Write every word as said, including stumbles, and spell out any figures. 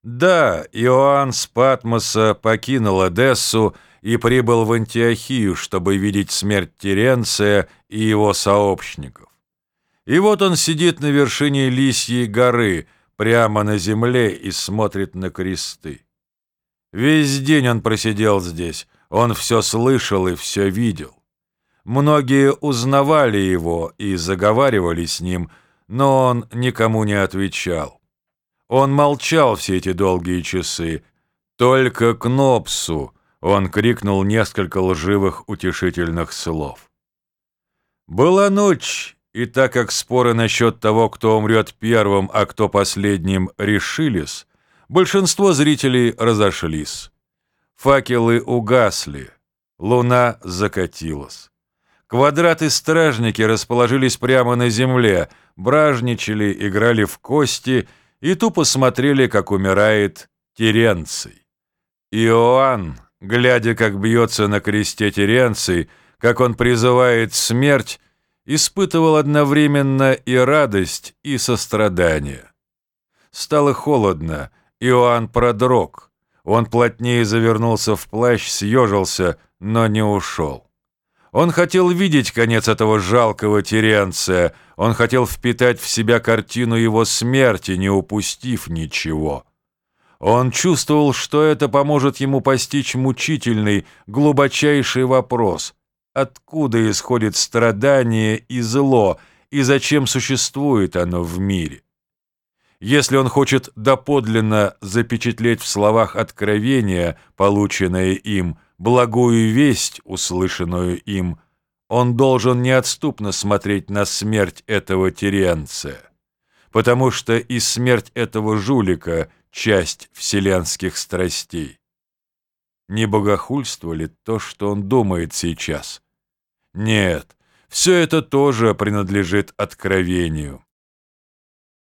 Да, Иоанн с Патмоса покинул Одессу и прибыл в Антиохию, чтобы видеть смерть Теренция и его сообщников. И вот он сидит на вершине Лисьей горы, прямо на земле, и смотрит на кресты. Весь день он просидел здесь, он все слышал и все видел. Многие узнавали его и заговаривали с ним, но он никому не отвечал. Он молчал все эти долгие часы. Только Кнопсу он крикнул несколько лживых утешительных слов. Была ночь, и так как споры насчет того, кто умрет первым, а кто последним, решились, большинство зрителей разошлись. Факелы угасли, луна закатилась. Квадраты-стражники расположились прямо на земле, бражничали, играли в кости и тупо смотрели, как умирает Теренций. Иоанн, глядя, как бьется на кресте Теренций, как он призывает смерть, испытывал одновременно и радость, и сострадание. Стало холодно, Иоанн продрог. Он плотнее завернулся в плащ, съежился, но не ушел. Он хотел видеть конец этого жалкого Теренция, он хотел впитать в себя картину его смерти, не упустив ничего. Он чувствовал, что это поможет ему постичь мучительный, глубочайший вопрос: откуда исходит страдание и зло, и зачем существует оно в мире? Если он хочет доподлинно запечатлеть в словах откровения, полученное им, благую весть, услышанную им, он должен неотступно смотреть на смерть этого Теренция, потому что и смерть этого жулика — часть вселенских страстей. Не богохульство ли то, что он думает сейчас? Нет, все это тоже принадлежит откровению.